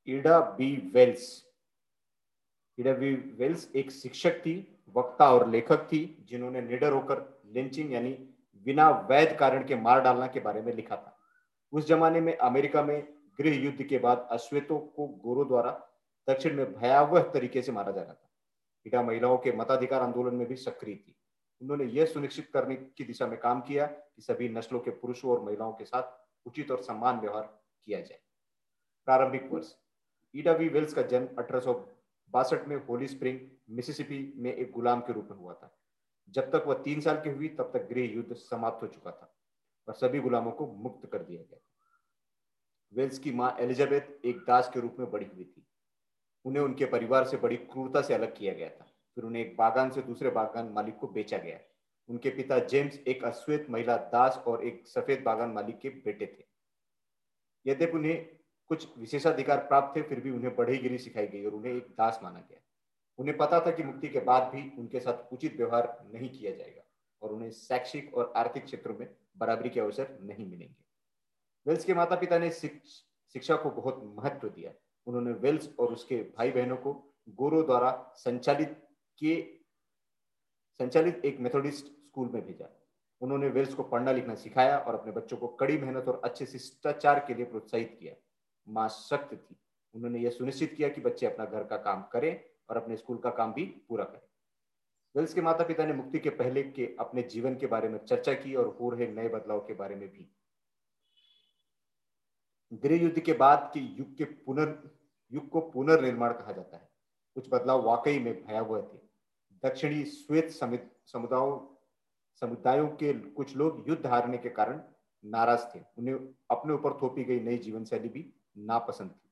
Ida B Wells. Ida B Wells एक शिक्षक थी, वक्ता और लेखक थी, जिन्होंने निडर होकर लिंचिंग यानी बिना वैध कारण के मार डालना के बारे में लिखा था। उस जमाने में अमेरिका में गृह युद्ध के बाद अश्वेतों को गोरों द्वारा दक्षिण में भयावह तरीके से मारा जा रहा था। इडा महिलाओं के मताधिकार आंदोलन में भी सक्रिय थी। उन्होंने यह सुनिश्चित करने की दिशा में काम किया कि सभी नस्लों के पुरुषों और महिलाओं के साथ उचित और समान व्यवहार किया जाए। प्रारंभिक वर्ष। ईडा वी वेल्स का जन्म 1862 में होली स्प्रिंग, मिसिसिपी में एक गुलाम के रूप में हुआ था। जब तक वह 3 साल की हुई तब तक गृह युद्ध समाप्त हो चुका था और सभी गुलामों को मुक्त कर दिया गया। वेल्स की मां एलिजाबेथ एक दास के रूप में बड़ी हुई थी। उन्हें उनके परिवार से बड़ी क्रूरता से अलग किया गया था। फिर उन्हें एक बागान से दूसरे बागान मालिक को बेचा गया। उनके पिता जेम्स एक अश्वेत महिला दास और एक सफेद बागान मालिक के बेटे थे। यद्यपि उन्हें कुछ विशेषाधिकार प्राप्त थे, फिर भी उन्हें बढ़ईगिरी सिखाई गई और उन्हें एक दास माना गया। उन्हें पता था कि मुक्ति के बाद भी उनके साथ उचित व्यवहार नहीं किया जाएगा और उन्हें शैक्षिक और आर्थिक क्षेत्रों में बराबरी के अवसर नहीं मिलेंगे। वेल्स के माता पिता ने शिक्षा को बहुत महत्व दिया। उन्होंने वेल्स और उसके भाई बहनों को गोरो द्वारा संचालित के संचालित एक मेथोडिस्ट स्कूल में भेजा। उन्होंने वेल्स को पढ़ना लिखना सिखाया और अपने बच्चों को कड़ी मेहनत और अच्छे शिष्टाचार के लिए प्रोत्साहित किया। माँ सख्त थी। उन्होंने यह सुनिश्चित किया कि बच्चे अपना घर का काम करें और अपने स्कूल का काम भी पूरा करें। वेल्स के माता पिता ने मुक्ति के पहले के अपने जीवन के बारे में चर्चा की और हो रहे नए बदलाव के बारे में भी। गृह युद्ध के बाद के युग को पुनर्निर्माण कहा जाता है। कुछ बदलाव वाकई में भयावह थे। दक्षिणी श्वेत समुदायों समुदायों के कुछ लोग युद्ध हारने के कारण नाराज थे। उन्हें अपने ऊपर थोपी गई नई जीवन शैली भी नापसंद थी।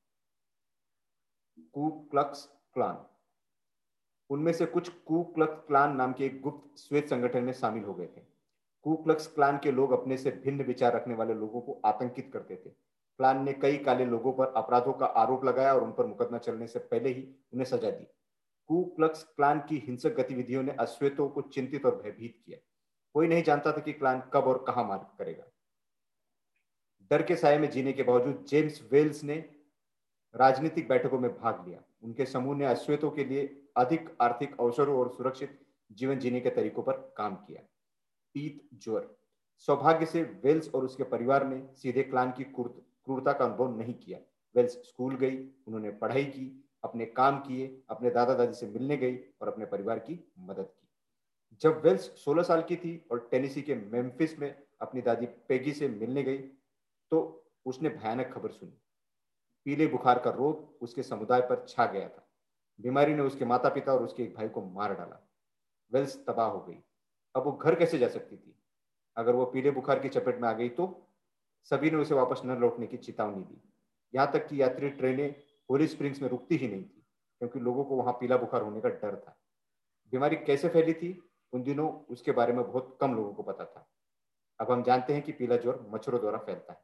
Ku Klux Klan. उनमें से कुछ कू क्लक्स क्लान नाम के एक गुप्त श्वेत संगठन में शामिल हो गए थे। कू क्लक्स क्लान के लोग अपने से भिन्न विचार रखने वाले लोगों को आतंकित करते थे। क्लान ने कई काले लोगों पर अपराधों का आरोप लगाया और उन पर मुकदमा चलने से पहले ही उन्हें सजा दी। कू क्लक्स क्लान की हिंसक गतिविधियों ने अश्वेतों को चिंतित और भयभीत किया। कोई नहीं जानता था कि क्लान कब और कहां मार करेगा। डर के साये में जीने के बावजूद जेम्स वेल्स ने राजनीतिक बैठकों में भाग लिया। उनके समूह ने अश्वेतों के लिए अधिक आर्थिक अवसरों और सुरक्षित जीवन जीने के तरीकों पर काम किया। पीत जोर। सौभाग्य से वेल्स और उसके परिवार ने सीधे क्लान की क्रूरता का अनुभव नहीं किया। वेल्स स्कूल गई, उन्होंने पढ़ाई की, अपने काम किए, अपने दादा दादी से मिलने गई और अपने परिवार की मदद की। जब वेल्स 16 साल की थी और टेनेसी के मेम्फिस में अपनी दादी पेगी से मिलने गई तो उसने भयानक खबर सुनी। पीले बुखार का रोग उसके समुदाय पर छा गया था। बीमारी ने उसके माता पिता और उसके एक भाई को मार डाला। वेल्स तबाह हो गई। अब वो घर कैसे जा सकती थी? अगर वो पीले बुखार की चपेट में आ गई तो? सभी ने उसे वापस न लौटने की चेतावनी दी। यहाँ तक कि यात्री ट्रेनें होली स्प्रिंग्स में रुकती ही नहीं थी, क्योंकि लोगों को वहां पीला बुखार होने का डर था। बीमारी कैसे फैली थी उन दिनों उसके बारे में बहुत कम लोगों को पता था। अब हम जानते हैं कि पीला ज्वर मच्छरों द्वारा फैलता है।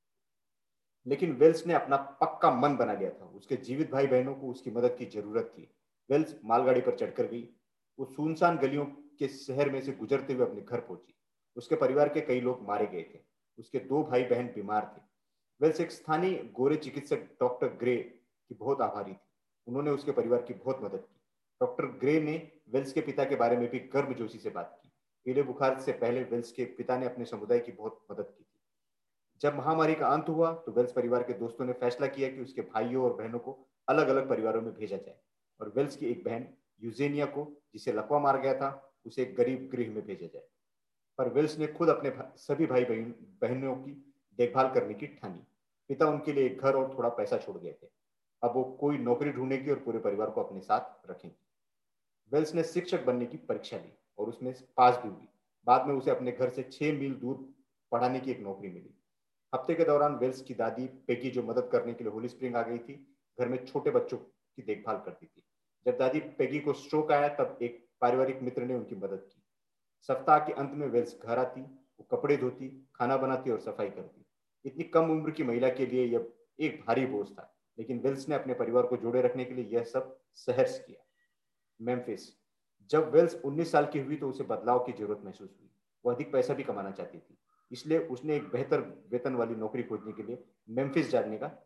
लेकिन वेल्स ने अपना पक्का मन बना लिया था। उसके जीवित भाई बहनों को उसकी मदद की जरूरत थी। वेल्स मालगाड़ी पर चढ़कर गई। वो सुनसान गलियों के शहर में से गुजरते हुए अपने घर पहुंची। उसके परिवार के कई लोग मारे गए थे। उसके 2 भाई बहन बीमार थे। वेल्स एक स्थानीय गोरे चिकित्सक डॉक्टर ग्रे की बहुत आभारी थी। उन्होंने उसके परिवार की बहुत मदद की। डॉक्टर ग्रे ने वेल्स के पिता के बारे में भी गर्मजोशी से बात की। पीले बुखार से पहले वेल्स के पिता ने अपने समुदाय की बहुत मदद की थी। जब महामारी का अंत हुआ तो वेल्स परिवार के दोस्तों ने फैसला किया कि उसके भाइयों और बहनों को अलग अलग परिवारों में भेजा जाए और वेल्स की एक बहन यूजेनिया को, जिसे लकवा मार गया था, उसे एक गरीब गृह में भेजा जाए। पर वेल्स ने खुद अपने सभी भाई बहनों की देखभाल करने की ठानी। पिता उनके लिए एक घर और थोड़ा पैसा छोड़ गए थे। अब वो कोई नौकरी ढूंढेगी और पूरे परिवार को अपने साथ रखेंगी। वेल्स ने शिक्षक बनने की परीक्षा ली और उसमें पास भी हुई। बाद में उसे अपने घर से 6 मील दूर पढ़ाने की एक नौकरी मिली। हफ्ते के दौरान वेल्स की दादी पेगी, जो मदद करने के लिए होली स्प्रिंग आ गई थी, घर में छोटे बच्चों की देखभाल करती थी। जब दादी पेगी को स्ट्रोक आया तब एक पारिवारिक मित्र ने उनकी मदद की। सप्ताह के अंत में वेल्स घर आती, वो कपड़े धोती, खाना बनाती और सफाई करती। इतनी कम उम्र की महिला के लिए यह एक भारी बोझ था, लेकिन वेल्स ने अपने परिवार को जोड़े रखने के लिए यह सब सहर्ष किया। मेम्फिस। जब वेल्स 19 साल की हुई तो उसे बदलाव की जरूरत महसूस हुई। वो अधिक पैसा भी कमाना चाहती थी, इसलिए उसने एक बेहतर वेतन वाली नौकरी खोजने के लिए मेम्फिस जाने का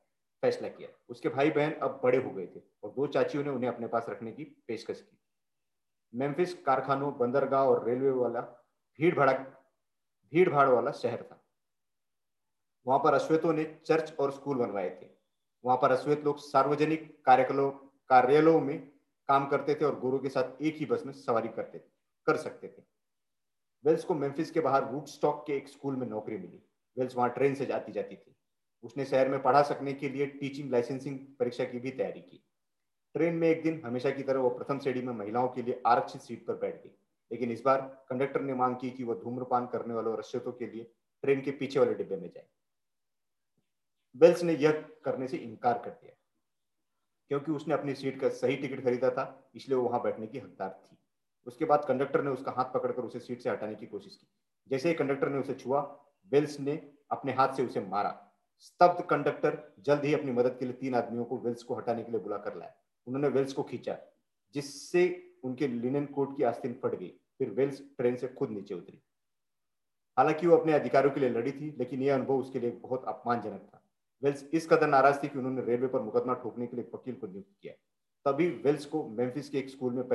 फैसला किया। उसके भाई बहन अब बड़े हो गए थे और दो चाचियों ने उन्हें अपने पास रखने की पेशकश की। मेम्फिस कारखानों, बंदरगाह और रेलवे वाला भीड़ भड़क भीड़ भाड़ वाला शहर था। वहां पर अश्वेतों ने चर्च और स्कूल बनवाए थे। वहां पर अश्वेत लोग सार्वजनिक कार्यालयों में काम करते थे और गुरु के साथ एक ही बस में सवारी कर सकते थे। वेल्स को मेम्फिस के बाहर वुडस्टॉक के एक स्कूल में नौकरी मिली। वेल्स वहां ट्रेन से जाती जाती थी। उसने शहर में पढ़ा सकने के लिए टीचिंग लाइसेंसिंग परीक्षा की भी तैयारी की। ट्रेन में एक दिन हमेशा की तरह वो प्रथम श्रेणी में महिलाओं के लिए आरक्षित सीट पर बैठ गई, लेकिन इस बार कंडक्टर ने मांग की कि वह धूम्रपान करने वालों रशियतों के लिए ट्रेन के पीछे वाले डिब्बे में जाए। वेल्स ने यह करने से इनकार कर दिया। क्योंकि उसने अपनी सीट का सही टिकट खरीदा था, इसलिए वो वहां बैठने की हकदार थी। उसके बाद कंडक्टर ने उसका हाथ पकड़कर उसे सीट से हटाने की कोशिश की। जैसे ही कंडक्टर ने उसे छुआ, वेल्स ने अपने हाथ से उसे मारा। स्तब्ध कंडक्टर जल्द ही अपनी मदद के लिए 3 आदमियों को वेल्स को हटाने के लिए बुला कर लाया। उन्होंने वेल्स को खींचा, जिससे उनके लिनन कोट की आस्तीन फट गई। फिर वेल्स ट्रेन से खुद नीचे उतरी। हालांकि वो अपने अधिकारों के लिए लड़ी थी, लेकिन यह अनुभव उसके लिए बहुत अपमानजनक था। वेल्स इस कदर नाराज थी कि उन्होंने रेलवे पर मुकदमा ठोकने के लिए एक वकील को नियुक्त किया। तभी वेल्स को मेम्फिस के एक स्कूल में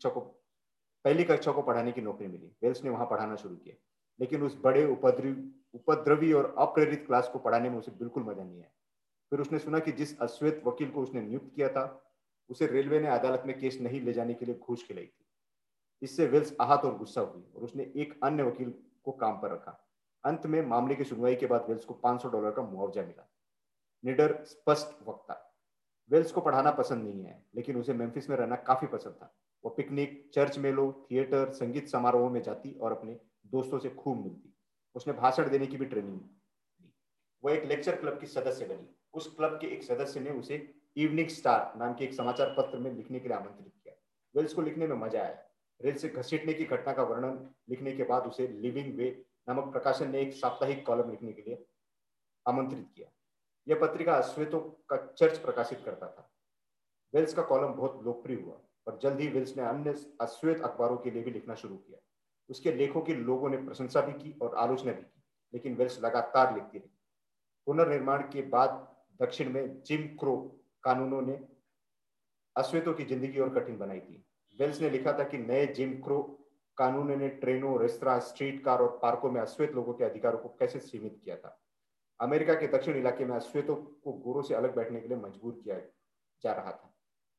पहली कक्षा को पढ़ाने की नौकरी मिली। वेल्स ने वहां पढ़ाना शुरू किया, लेकिन उस बड़े उपद्रवी और अप्रेरित क्लास को पढ़ाने में उसे बिल्कुल मजा नहीं आया। फिर उसने सुना कि जिस अश्वेत वकील को उसने नियुक्त किया था, उसे रेलवे ने अदालत में केस नहीं ले जाने के लिए घूस खिलाई थी। इससे वेल्स आहत और गुस्सा हुई और उसने एक अन्य वकील को काम पर रखा। अंत में मामले की सुनवाई के बाद वेल्स को $500 का मुआवजा मिला। निडर, स्पष्ट वक्ता। वेल्स को पढ़ाना पसंद नहीं है, लेकिन उसे मेम्फिस में रहना काफी पसंद था। वो पिकनिक, चर्च मेलों, थिएटर, संगीत समारोहों में जाती और अपने दोस्तों से खूब मिलती। उसने भाषण देने की भी ट्रेनिंग ली। वो एक लेक्चर क्लब की सदस्य बनी। उस क्लब के एक सदस्य ने उसे इवनिंग स्टार नाम के एक समाचार पत्र में लिखने के लिए आमंत्रित किया। वेल्स को लिखने में मजा आया। रेल से घसीटने की घटना का वर्णन लिखने के बाद उसे लिविंग वे नामक प्रकाशन ने एक साप्ताहिक कॉलम लिखने के लिए आमंत्रित किया। यह पत्रिका अश्वेतों का चर्च प्रकाशित करता था। वेल्स का कॉलम बहुत लोकप्रिय हुआ और जल्द ही वेल्स ने अन्य अश्वेत अखबारों के लिए भी लिखना शुरू किया। उसके लेखों की लोगों ने प्रशंसा भी की और आलोचना भी की, लेकिन वेल्स लगातार लिखती रही। पुनर्निर्माण के बाद दक्षिण में जिम क्रो कानूनों ने अश्वेतों की जिंदगी और कठिन बनाई थी। वेल्स ने लिखा था कि नए जिम क्रो कानून ने ट्रेनों, रेस्तरां, स्ट्रीट कार और पार्कों में अश्वेत लोगों के अधिकारों को कैसे सीमित किया था। अमेरिका के दक्षिण इलाके में अश्वेतों को गोरों से अलग बैठने के लिए मजबूर किया जा रहा था।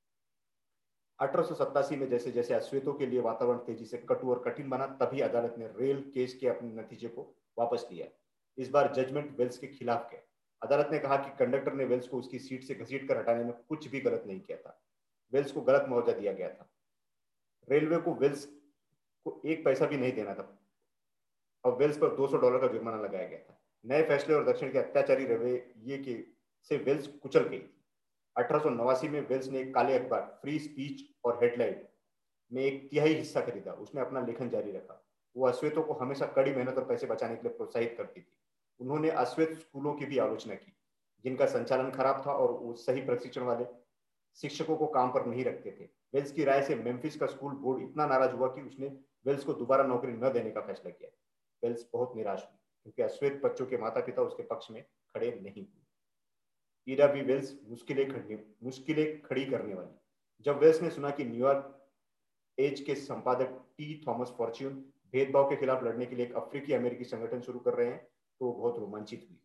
1887 में जैसे जैसे अश्वेतों के लिए वातावरण तेजी से कटु और कठिन बना, तभी अदालत ने रेल केस के अपने नतीजे को वापस लिया। इस बार जजमेंट वेल्स के खिलाफ गया। अदालत ने कहा कि कंडक्टर ने वेल्स को उसकी सीट से घसीट कर हटाने में कुछ भी गलत नहीं किया था। वेल्स को गलत मुआवजा दिया गया था। रेलवे को वेल्स को एक पैसा भी नहीं देना था और वेल्स पर $200 का जुर्माना लगाया गया था। नए फैसले और दक्षिण के अत्याचारी रवैये के से वेल्स कुचल गई थी। 1889 में वेल्स ने एक काले अखबार फ्री स्पीच और हेडलाइट में एक तिहाई हिस्सा खरीदा। उसने अपना लेखन जारी रखा। वो अश्वेतों को हमेशा कड़ी मेहनत और पैसे बचाने के लिए प्रोत्साहित करती थी। उन्होंने अश्वेत स्कूलों की भी आलोचना की, जिनका संचालन खराब था और वो सही प्रशिक्षण वाले शिक्षकों को काम पर नहीं रखते थे। वेल्स की राय से मेम्फिस का स्कूल बोर्ड इतना नाराज हुआ कि उसने वेल्स को दोबारा नौकरी न देने का फैसला किया। वेल्स बहुत निराश हुई, क्योंकि अश्वेत बच्चों के माता पिता उसके पक्ष में खड़े नहीं हुए। ईडा बी वेल्स मुश्किलें खड़ी करने वाली। जब वेल्स ने सुना कि न्यूयॉर्क एज के संपादक टी थॉमस फॉर्च्यून भेदभाव के खिलाफ लड़ने के लिए एक अफ्रीकी अमेरिकी संगठन शुरू कर रहे हैं, तो वो बहुत रोमांचित हुई।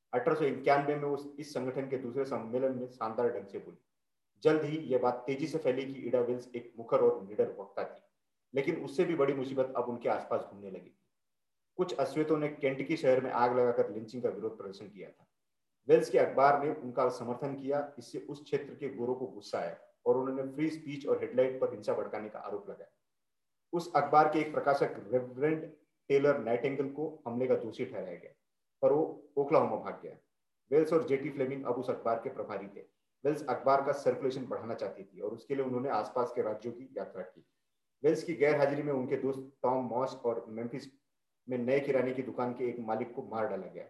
1891 में वो इस संगठन के दूसरे सम्मेलन में शानदार ढंग से बोली। जल्द ही यह बात तेजी से फैली कि ईडा वेल्स एक मुखर और निडर वक्ता थी, लेकिन उससे भी बड़ी मुसीबत अब उनके आसपास घूमने लगी थी। कुछ अश्वेतों ने केंटकी शहर में आग लगाकर लिंचिंग का विरोध प्रदर्शन किया था। वेल्स के अखबार ने उनका समर्थन किया। इससे उस क्षेत्र के गोरों को गुस्सा आया और उन्होंने फ्री स्पीच और हेडलाइट पर हिंसा भड़काने का आरोप लगाया। उस अखबार के एक प्रकाशक रेवरेंड टेलर नाइटिंगेल को हमले का दोषी ठहराया गया, पर वो ओक्लाहोमा भाग गया। वेल्स और जेटी फ्लेमिंग अब उस अखबार के प्रभारी थे। वेल्स अखबार का सर्कुलेशन बढ़ाना चाहती थी और उसके लिए उन्होंने आसपास के राज्यों की यात्रा की। वेल्स की गैर हाजिरी में उनके दोस्त टॉम मॉस और मेम्फिस में नए किराने की दुकान के एक मालिक को मार डाला गया।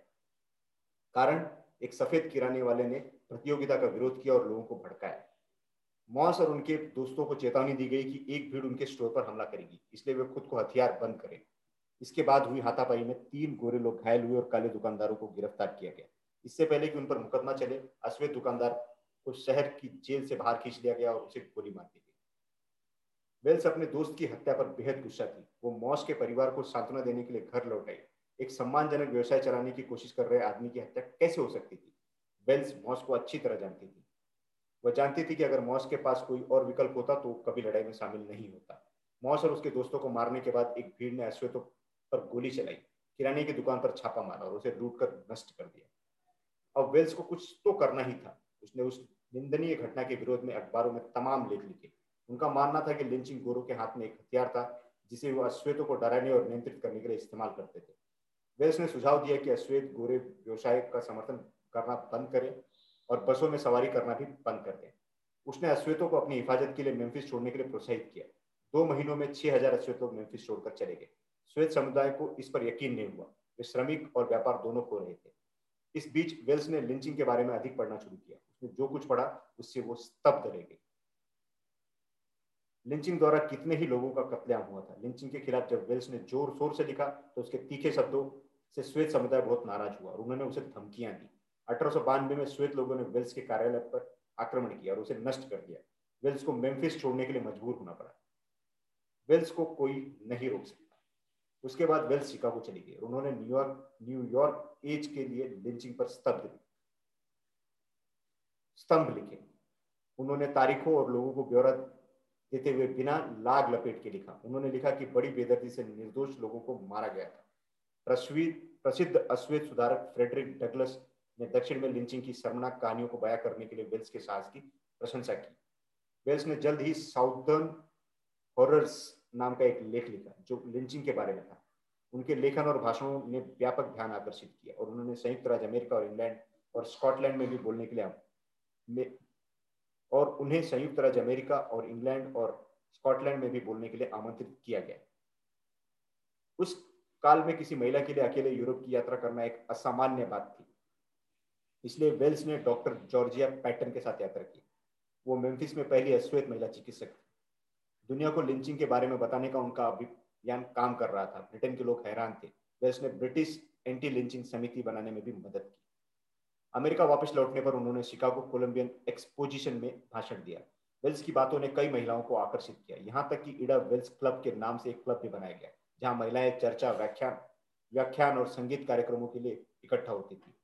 कारण, एक सफेद किराने वाले ने प्रतियोगिता का विरोध किया और लोगों को भड़काया। मॉस और उनके दोस्तों को चेतावनी दी गई कि एक भीड़ उनके स्टोर पर हमला करेगी, इसलिए वे खुद को हथियार बंद करें। इसके बाद हुई हाथापाई में 3 गोरे लोग घायल हुए और काले दुकानदारों को गिरफ्तार किया गया। इससे पहले कि उन पर मुकदमा चले, अश्वेत दुकानदार को शहर की जेल से बाहर खींच लिया गया और उसे गोली मार दी गई। वेल्स अपने दोस्त की हत्या पर बेहद गुस्सा थी। वो मॉस के परिवार को सांत्वना देने के लिए घर लौट आई। एक सम्मानजनक व्यवसाय चलाने की कोशिश कर रहे आदमी की हत्या कैसे हो सकती थी? वेल्स मॉस को अच्छी तरह जानती थी। वह जानती थी कि अगर मॉस के पास कोई और विकल्प होता तो वो कभी लड़ाई में शामिल नहीं होता। मॉस और उसके दोस्तों को मारने के बाद एक भीड़ ने अश्वेतों पर गोली चलाई, किराने की दुकान पर छापा मारा और उसे लूट कर नष्ट कर दिया। अब वेल्स को कुछ तो करना ही था। उसने उस निंदनीय घटना के विरोध में अखबारों में तमाम लेख लिखे। उनका मानना था कि लिंचिंग गोरों के हाथ में एक हथियार था जिसे वो अश्वेतों को डराने और नियंत्रित करने के लिए इस्तेमाल करते थे। वेल्स ने सुझाव दिया कि अश्वेत गोरे व्यवसाय का समर्थन करना बंद करें और बसों में सवारी करना भी बंद कर दें। उसने अश्वेतों को अपनी हिफाजत के लिए मेम्फिस छोड़ने के लिए प्रोत्साहित किया। 2 महीनों में 6,000 अश्वेत लोग मेम्फिस छोड़कर चले गए। श्वेत समुदाय को इस पर यकीन नहीं हुआ। वे श्रमिक और व्यापार दोनों खो रहे थे। इस बीच वेल्स ने लिंचिंग के बारे में अधिक पढ़ना शुरू किया। उसने जो कुछ पढ़ा उससे वो स्तब्ध रह गई। लिंचिंग द्वारा कितने ही लोगों का कत्लेआम हुआ था। लिंचिंग के खिलाफ जब वेल्स ने जोर शोर से लिखा तो उसके तीखे शब्दों से श्वेत समुदाय बहुत नाराज हुआ और उन्होंने उसे धमकियां दी। 1892 में श्वेत लोगों ने वेल्स के कार्यालय पर आक्रमण किया और उसे नष्ट कर दिया। वेल्स को मेम्फिस छोड़ने के लिए मजबूर होना पड़ा। वेल्स को कोई नहीं रोक सकता। उसके बाद वेल्स शिकागो चली गई और उन्होंने न्यूयॉर्क एज के लिए लिंचिंग पर स्तंभ लिखे। उन्होंने तारीखों और लोगों को ब्यौरा देते हुए बिना लाग लपेट के लिखा। उन्होंने लिखा कि बड़ी बेदर्दी से निर्दोष लोगों को मारा गया था। प्रसिद्ध अश्वेत सुधारक फ्रेडरिक डगलस ने दक्षिण में लिंचिंग की शर्मनाक कहानियों को बयां करने के लिए वेल्स के साहस की प्रशंसा की। वेल्स ने जल्द ही साउदर्न हॉरर्स नाम का एक लेख लिखा जो लिंचिंग के बारे में था। उनके लेखन और भाषणों ने व्यापक ध्यान आकर्षित किया और उन्होंने संयुक्त राज्य अमेरिका और इंग्लैंड और स्कॉटलैंड में भी बोलने के लिए और उन्हें संयुक्त राज्य अमेरिका और इंग्लैंड और स्कॉटलैंड में भी बोलने के लिए आमंत्रित किया गया। उस काल में किसी महिला के लिए अकेले यूरोप की यात्रा करना एक असामान्य बात थी। इसलिए वेल्स ने डॉक्टर जॉर्जिया पैटन के साथ यात्रा की। वो मेम्फिस में पहली अश्वेत महिला चिकित्सक थी। दुनिया को लिंचिंग के बारे में बताने का उनका अभियान काम कर रहा था। ब्रिटेन के लोग हैरान थे। वेल्स ने ब्रिटिश एंटी लिंचिंग समिति बनाने में भी मदद की। अमेरिका वापस लौटने पर उन्होंने शिकागो कोलंबियन एक्सपोजिशन में भाषण दिया। वेल्स की बातों ने कई महिलाओं को आकर्षित किया। यहाँ तक कि इडा वेल्स क्लब के नाम से एक क्लब भी बनाया गया जहाँ महिलाएं चर्चा, व्याख्यान और संगीत कार्यक्रमों के लिए इकट्ठा होती थी।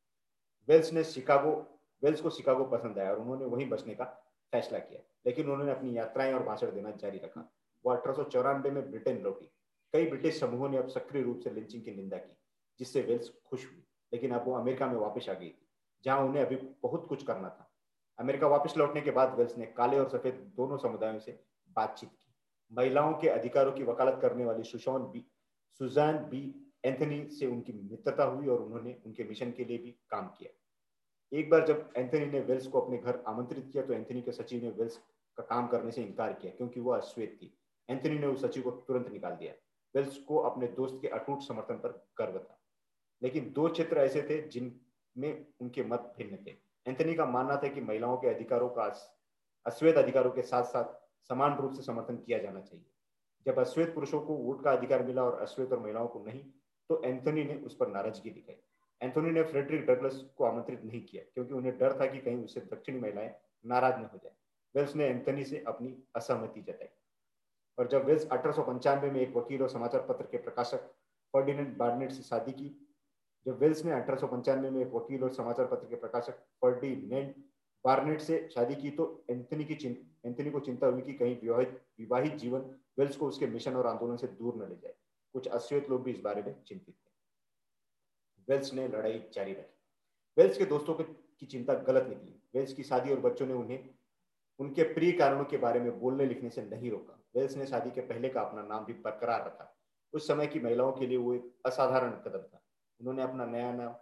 वेल्स को शिकागो पसंद आया और उन्होंने वहीं बसने का फैसला किया, लेकिन उन्होंने अपनी यात्राएं और भाषण देना जारी रखा। वो 1894 में ब्रिटेन लौटी। कई ब्रिटिश समूहों ने अब सक्रिय रूप से लिंचिंग की निंदा की, जिससे वेल्स खुश हुई, लेकिन अब वो अमेरिका में वापस आ गई थी जहां उन्हें अभी बहुत कुछ करना था। अमेरिका वापस लौटने के बाद वेल्स ने काले और सफेद दोनों समुदायों से बातचीत की। महिलाओं के अधिकारों की वकालत करने वाली सुजान बी एंथनी से उनकी मित्रता हुई और उन्होंने उनके मिशन के लिए भी काम किया। एक बार जब एंथनी ने वेल्स को अपने घर आमंत्रित किया तो एंथनी के सचिव ने वेल्स का काम करने से इनकार किया क्योंकि वह अश्वेत थी। एंथनी ने उस सचिव को तुरंत निकाल दिया। वेल्स को अपने दोस्त के अटूट समर्थन पर गर्व था, लेकिन 2 क्षेत्र ऐसे थे जिनमें उनके मत भिन्न थे। एंथनी का मानना था कि महिलाओं के अधिकारों का अश्वेत अधिकारों के साथ साथ समान रूप से समर्थन किया जाना चाहिए। जब अश्वेत पुरुषों को वोट का अधिकार मिला और अश्वेत और महिलाओं को नहीं, तो एंथनी ने उस पर नाराजगी दिखाई। एंथोनी ने फ्रेडरिक डगलस को आमंत्रित नहीं किया क्योंकि उन्हें डर था कि कहीं उससे दक्षिणी महिलाएं नाराज न हो जाए। वेल्स ने एंथनी से अपनी असहमति जताई और जब वेल्स 1895 में एक वकील और समाचार पत्र के प्रकाशक फर्डिनेंड बार्नेट से शादी की। जब वेल्स ने 1895 में एक वकील और समाचार पत्र के प्रकाशक फर्डिनेंड बार्नेट से शादी की तो एंथनी को चिंता हुई कि कहीं विवाहित जीवन वेल्स को उसके मिशन और आंदोलन से दूर न ले जाए। कुछ अश्वेत लोग भी इस बारे में चिंतित थे। वेल्स ने लड़ाई जारी रखी। वेल्स के दोस्तों की चिंता गलत निकली। वेल्स की शादी और बच्चों ने उन्हें उनके प्रिय कारणों के बारे में बोलने लिखने से नहीं रोका। वेल्स ने शादी के पहले का अपना नाम भी बरकरार रखा। उस समय की महिलाओं के लिए वो एक असाधारण कदम था। उन्होंने अपना नया नाम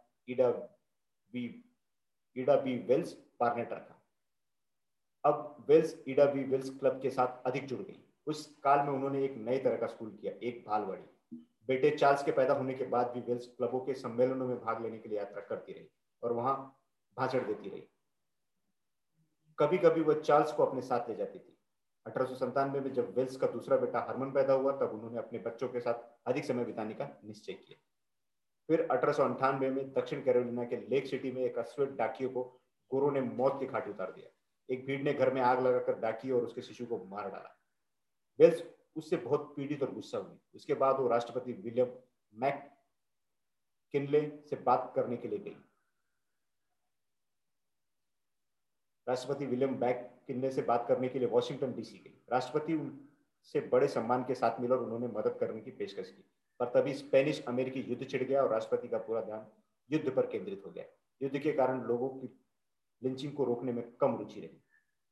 ईडा बी वेल्स बार्नेट रखा। अब Wells Ida B Wells club के साथ अधिक जुड़ गई। उस काल में उन्होंने एक नए तरह का स्कूल किया, एक बालवाड़ी। बेटे चार्ल्स के पैदा होने के बाद भी वेल्स क्लबों के सम्मेलनों में भाग लेने के लिए यात्रा करती रही और वहां भाषण देती रही। कभी कभी वह चार्ल्स को अपने साथ ले जाती थी। 1897 में जब वेल्स का दूसरा बेटा हरमन पैदा हुआ तब उन्होंने अपने बच्चों के साथ अधिक समय बिताने का निश्चय किया। फिर 1898 में दक्षिण कैरोलिना के लेक सिटी में एक अश्वेत डाकियों को गोरों ने मौत के घाट उतार दिया। एक भीड़ ने घर में आग लगाकर डाकियों और उसके शिशु को मार डाला। वेल्स उससे बहुत पीड़ित और गुस्सा हुई। उसके बाद वो राष्ट्रपति विलियम मैककिनले से बात करने के लिए गई। राष्ट्रपति विलियम मैककिनले से बात करने के लिए वॉशिंगटन डीसी गई। राष्ट्रपति उनसे बड़े सम्मान के साथ मिला और उन्होंने मदद करने की पेशकश की। पर तभी स्पेनिश अमेरिकी युद्ध छिड़ गया और राष्ट्रपति का पूरा ध्यान युद्ध पर केंद्रित हो गया। युद्ध के कारण लोगों की लिंचिंग को रोकने में कम रुचि रही।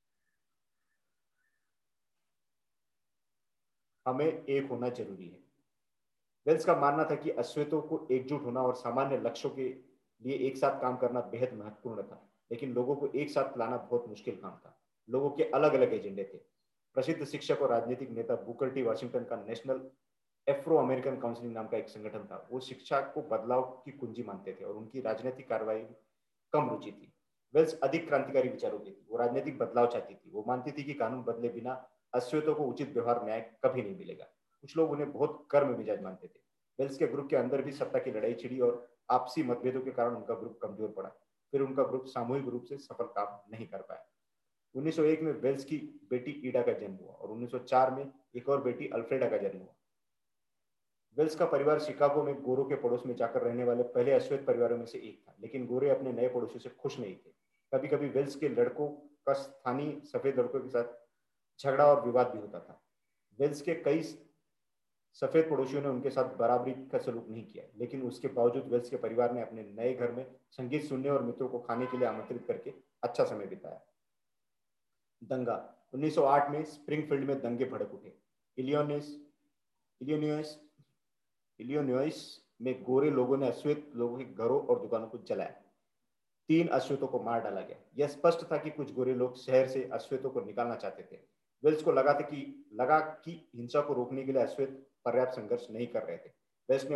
हमें एक होना जरूरी है। वेल्स का मानना था कि अश्वेतों को एकजुट होना और सामान्य लक्ष्यों के लिए एक साथ काम करना बेहद महत्वपूर्ण था, लेकिन लोगों को एक साथ लाना बहुत मुश्किल काम था। लोगों के अलग अलग एजेंडे थे। प्रसिद्ध शिक्षक और राजनीतिक नेता बुकर टी वाशिंगटन का नेशनल एफ्रो अमेरिकन काउंसिल नाम का एक संगठन था। वो शिक्षा को बदलाव की कुंजी मानते थे और उनकी राजनीतिक कार्रवाई में कम रुचि थी। वेल्स अधिक क्रांतिकारी विचारों की थी। वो राजनीतिक बदलाव चाहती थी। वो मानती थी कि कानून बदले बिना अश्वेतों को उचित व्यवहार न्याय कभी नहीं मिलेगा। कुछ लोग उन्हें बहुत कर्म मिजाज मानते थे। वेल्स के ग्रुप के अंदर भी सत्ता की लड़ाई छिड़ी और आपसी मतभेदों के कारण उनका ग्रुप कमजोर पड़ा। फिर उनका ग्रुप सामूहिक रूप से सफल काम नहीं कर पाया। 1901 में वेल्स की बेटी ईडा का जन्म हुआ और 1904 में एक और बेटी अल्फ्रेडा का जन्म हुआ। वेल्स का परिवार शिकागो में गोरों के पड़ोस में जाकर रहने वाले पहले अश्वेत परिवारों में से एक था, लेकिन गोरे अपने नए पड़ोसियों से खुश नहीं थे। कभी कभी वेल्स के लड़कों का स्थानीय सफेद लड़कों के साथ झगड़ा और विवाद भी होता था। वेल्स के कई सफेद पड़ोसियों ने उनके साथ बराबरी का सलूक नहीं किया, लेकिन उसके बावजूद वेल्स के परिवार ने अपने नए घर में संगीत सुनने और मित्रों को खाने के लिए आमंत्रित करके अच्छा समय बिताया। दंगा 1908 में स्प्रिंगफील्ड में दंगे भड़क उठे। इलियोनिस इलियोनिस इलियोनॉइस में गोरे लोगों ने अश्वेत लोगों के घरों और दुकानों को जलाया। 3 अश्वेतों को मार डाला गया। यह स्पष्ट था कि कुछ गोरे लोग शहर से अश्वेतों को निकालना चाहते थे। वेल्स को लगा कि हिंसा को रोकने के लिए अश्वेत पर्याप्त संघर्ष नहीं कर रहे थे। वेल्स ने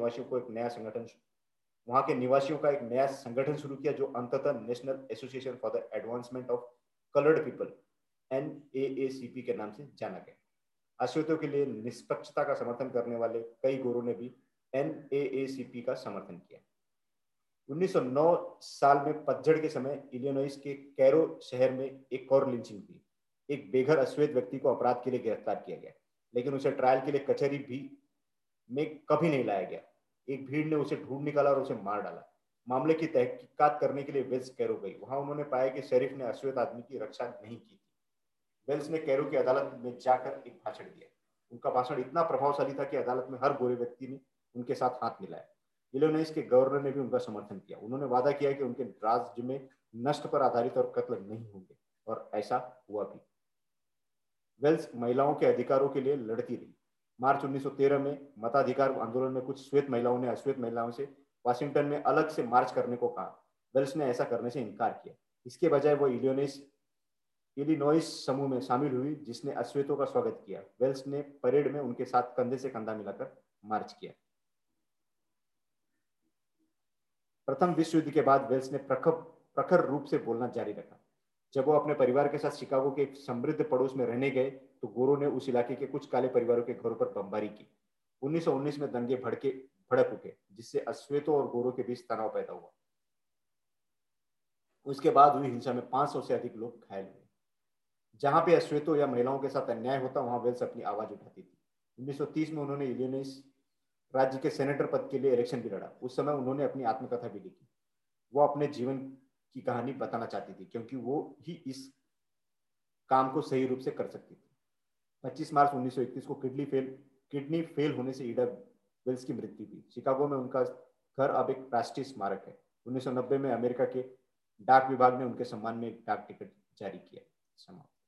वहां के निवासियों का एक नया संगठन शुरू किया, जो अंततः National Association for the Advancement of Coloured People NAACP के नाम से जाना गया। अश्वेतों के लिए निष्पक्षता का समर्थन करने वाले कई गोरों ने भी NAACP का समर्थन किया। 1909 साल में पतझड़ के समय इलिनॉइस के कैरो शहर में एक और लिंचिंग हुई। एक बेघर अश्वेत व्यक्ति को अपराध के लिए गिरफ्तार किया गया, लेकिन उसे ट्रायल के लिए कचहरी भी में कभी नहीं लाया गया। एक भीड़ ने उसे ढूंढ निकाला और उसे मार डाला। मामले की तहकीकात करने के लिए वेल्स कैरो गई। वहां उन्होंने पाया कि शेरिफ ने अश्वेत आदमी की रक्षा नहीं की थी। वेल्स ने कैरो की अदालत में जाकर एक भाषण दिया। उनका भाषण इतना प्रभावशाली था कि अदालत में हर गोरे व्यक्ति ने उनके साथ हाथ मिलाया। इलिनॉइस के गवर्नर ने भी उनका समर्थन किया। उन्होंने वादा किया कि उनके राज्य में नष्ट पर आधारित और कत्ल नहीं होंगे, और ऐसा हुआ भी। वेल्स महिलाओं के अधिकारों के लिए लड़ती रही। मार्च 1913 में मताधिकार आंदोलन में कुछ श्वेत महिलाओं ने अश्वेत महिलाओं से वाशिंगटन में अलग से मार्च करने को कहा। वेल्स ने ऐसा करने से इनकार किया। इसके बजाय वो इलिनॉइस समूह में शामिल हुई, जिसने अश्वेतों का स्वागत किया। वेल्स ने परेड में उनके साथ कंधे से कंधा मिलाकर मार्च किया। प्रथम विश्व युद्ध के बाद वेल्स ने प्रखर रूप से बोलना जारी रखा। जब वो अपने परिवार के साथ शिकागो के एक समृद्ध पड़ोस में रहने गए, तो गोरों ने उस इलाके के कुछ काले परिवारों के घरों पर बमबारी की। 1919 में दंगे भड़क उठे, जिससे अश्वेतों और गोरों के बीच तनाव पैदा हुआ। उसके बाद हुई हिंसा में 500 से अधिक लोग घायल हुए। जहां पे अश्वेतों या महिलाओं के साथ अन्याय होता, वहां वेल्स अपनी आवाज उठाती थी। 1930 में उन्होंने इलिनॉइस राज्य के सेनेटर पद के लिए इलेक्शन भी लड़ा। उस समय उन्होंने अपनी आत्मकथा भी लिखी। वो अपने जीवन की कहानी बताना चाहती थी, क्योंकि वो ही इस काम को सही रूप से कर सकती थी। 25 मार्च 1931 को किडनी फेल होने से ईडा वेल्स की मृत्यु हुई। शिकागो में उनका घर अब एक राष्ट्रीय स्मारक है। 1990 में अमेरिका के डाक विभाग ने उनके सम्मान में एक डाक टिकट जारी किया। समाप्त।